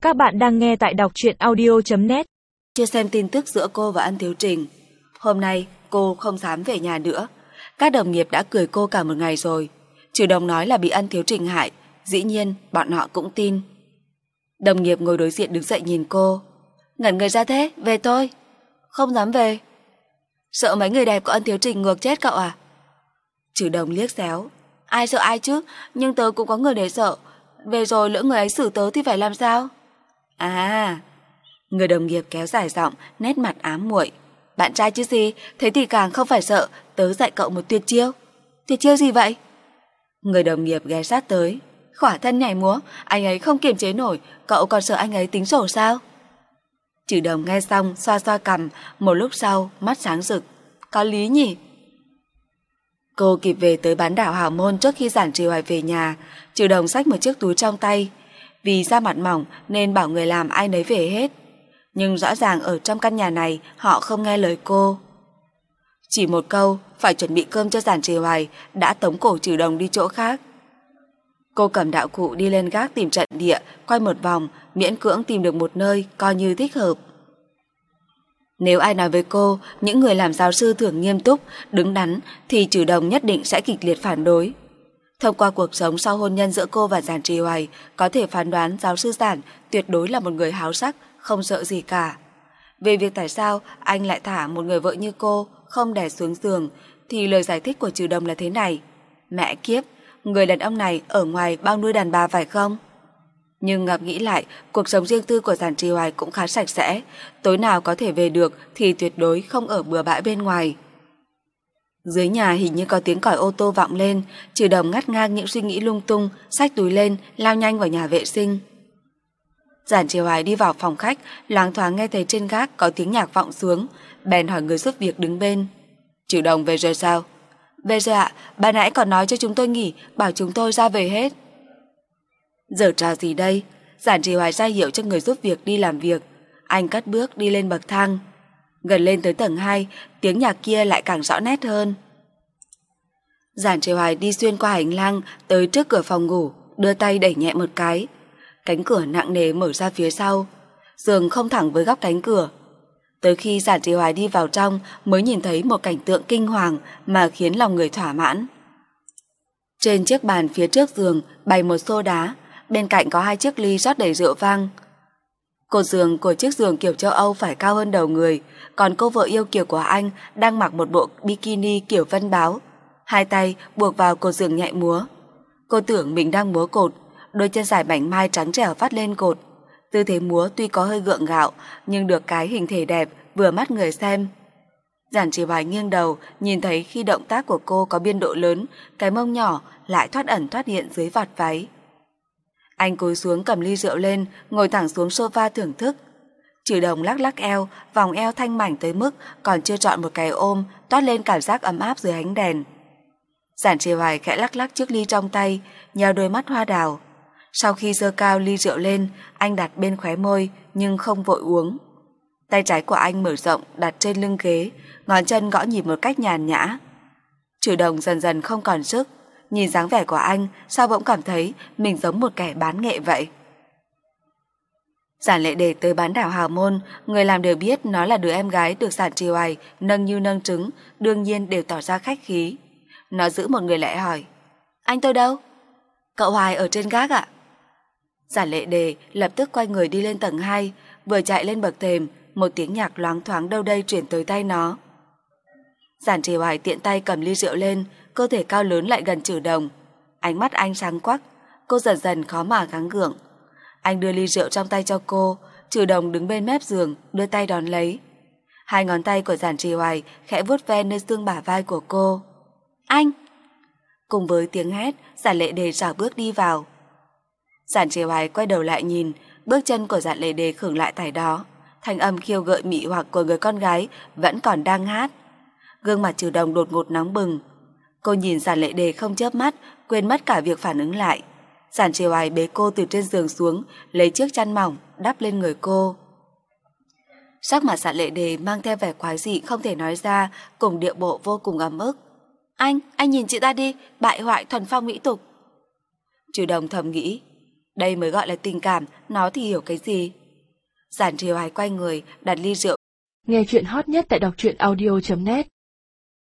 Các bạn đang nghe tại đọc truyện audio.net. Chưa xem tin tức giữa cô và An Thiếu Trình. Hôm nay cô không dám về nhà nữa. Các đồng nghiệp đã cười cô cả một ngày rồi. Trừ Đồng nói là bị An Thiếu Trình hại. Dĩ nhiên bọn họ cũng tin. Đồng nghiệp ngồi đối diện đứng dậy nhìn cô. Ngẩn người ra thế, về thôi. Không dám về. Sợ mấy người đẹp của An Thiếu Trình ngược chết cậu à? Trừ Đồng liếc xéo. Ai sợ ai chứ, nhưng tớ cũng có người để sợ. Về rồi lỡ người ấy xử tớ thì phải làm sao? À, người đồng nghiệp kéo dài giọng, nét mặt ám muội. Bạn trai chứ gì, thế thì càng không phải sợ. Tớ dạy cậu một tuyệt chiêu. Tuyệt chiêu gì vậy? Người đồng nghiệp ghé sát tới. Khỏa thân nhảy múa, anh ấy không kiềm chế nổi. Cậu còn sợ anh ấy tính sổ sao? Trừ Đồng nghe xong xoa xoa cằm. Một lúc sau mắt sáng rực. Có lý nhỉ? Cô kịp về tới bán đảo Hào Môn trước khi Giản Trì Hoài về nhà. Trừ Đồng xách một chiếc túi trong tay. Vì da mặt mỏng nên bảo người làm ai nấy về hết. Nhưng rõ ràng ở trong căn nhà này họ không nghe lời cô. Chỉ một câu phải chuẩn bị cơm cho Giản Trì Hoài đã tống cổ Trừ Đồng đi chỗ khác. Cô cầm đạo cụ đi lên gác tìm trận địa, quay một vòng, miễn cưỡng tìm được một nơi coi như thích hợp. Nếu ai nói với cô những người làm giáo sư thường nghiêm túc, đứng đắn thì Trừ Đồng nhất định sẽ kịch liệt phản đối. Thông qua cuộc sống sau hôn nhân giữa cô và Giản Trì Hoài, có thể phán đoán giáo sư Giản tuyệt đối là một người háo sắc, không sợ gì cả. Về việc tại sao anh lại thả một người vợ như cô không đè xuống giường, thì lời giải thích của Trừ Đồng là thế này. Mẹ kiếp, người đàn ông này ở ngoài bao nuôi đàn bà phải không? Nhưng ngẫm nghĩ lại, cuộc sống riêng tư của Giản Trì Hoài cũng khá sạch sẽ. Tối nào có thể về được thì tuyệt đối không ở bừa bãi bên ngoài. Dưới nhà hình như có tiếng còi ô tô vọng lên. Trừ Đồng ngắt ngang những suy nghĩ lung tung, xách túi lên, lao nhanh vào nhà vệ sinh. Giản Trì Hoài đi vào phòng khách, loáng thoáng nghe thấy trên gác có tiếng nhạc vọng xuống, bèn hỏi người giúp việc đứng bên. Trừ Đồng về rồi sao? Về rồi ạ, bà nãy còn nói cho chúng tôi nghỉ, bảo chúng tôi ra về hết. Giở trò gì đây? Giản Trì Hoài ra hiệu cho người giúp việc đi làm việc. Anh cất bước đi lên bậc thang. Gần lên tới tầng 2, tiếng nhạc kia lại càng rõ nét hơn. Giản Trì Hoài đi xuyên qua hành lang tới trước cửa phòng ngủ, đưa tay đẩy nhẹ một cái. Cánh cửa nặng nề mở ra phía sau. Giường không thẳng với góc cánh cửa. Tới khi Giản Trì Hoài đi vào trong mới nhìn thấy một cảnh tượng kinh hoàng mà khiến lòng người thỏa mãn. Trên chiếc bàn phía trước giường bày một xô đá, bên cạnh có 2 chiếc ly rót đầy rượu vang. Cột giường của chiếc giường kiểu châu Âu phải cao hơn đầu người, còn cô vợ yêu kiều của anh đang mặc một bộ bikini kiểu vân báo, 2 tay buộc vào cột giường nhảy múa. Cô tưởng mình đang múa cột, đôi chân dài mảnh mai trắng trẻo vắt lên cột. Tư thế múa tuy có hơi gượng gạo, nhưng được cái hình thể đẹp, vừa mắt người xem. Giản Trì Hoài nghiêng đầu, nhìn thấy khi động tác của cô có biên độ lớn, cái mông nhỏ lại thoát ẩn thoát hiện dưới vạt váy. Anh cúi xuống cầm ly rượu lên, ngồi thẳng xuống sofa thưởng thức. Trừ Đồng lắc lắc eo, vòng eo thanh mảnh tới mức còn chưa chọn một cái ôm, toát lên cảm giác ấm áp dưới ánh đèn. Giản Trì Hoài khẽ lắc lắc chiếc ly trong tay, nheo đôi mắt hoa đào. Sau khi giơ cao ly rượu lên, anh đặt bên khóe môi nhưng không vội uống. Tay trái của anh mở rộng đặt trên lưng ghế, ngón chân gõ nhịp một cách nhàn nhã. Trừ Đồng dần dần không còn sức, nhìn dáng vẻ của anh sao bỗng cảm thấy mình giống một kẻ bán nghệ vậy. Giản Lệ Đề tới bán đảo Hào Môn, người làm đều biết nó là đứa em gái được Giản Trì Hoài nâng như nâng trứng, đương nhiên đều tỏ ra khách khí. Nó giữ một người lại hỏi, anh tôi đâu? Cậu Hoài ở trên gác ạ. Giản Lệ Đề lập tức quay người đi lên tầng 2, vừa chạy lên bậc thềm, một tiếng nhạc loáng thoáng đâu đây chuyển tới tay nó. Giản Trì Hoài tiện tay cầm ly rượu lên, cơ thể cao lớn lại gần Trừ Đồng. Ánh mắt anh sáng quắc, cô dần dần khó mà gắng gượng. Anh đưa ly rượu trong tay cho cô, Trừ Đồng đứng bên mép giường, đưa tay đón lấy. 2 ngón tay của Giản Trì Hoài khẽ vuốt ve nơi xương bả vai của cô. Anh! Cùng với tiếng hét, Giản Lệ Đề rảo bước đi vào. Giản Trì Hoài quay đầu lại nhìn, bước chân của Giản Lệ Đề khựng lại tại đó. Thanh âm khiêu gợi mị hoặc của người con gái vẫn còn đang hát. Gương mặt Trừ Đồng đột ngột nóng bừng. Cô nhìn Giản Lệ Đề không chớp mắt, quên mất cả việc phản ứng lại. Giản Trì Hoài bế cô từ trên giường xuống, lấy chiếc chăn mỏng đắp lên người cô. Sắc mặt Giản Lệ Đề mang theo vẻ quái dị không thể nói ra, cùng điệu bộ vô cùng ấm ức. Anh nhìn chị ta đi, bại hoại thuần phong mỹ tục. Trừ Đồng thầm nghĩ, Đây mới gọi là tình cảm, nó thì hiểu cái gì. Giản Triều Ái quay người, đặt ly rượu. Nghe chuyện hot nhất tại đọc truyện audio.net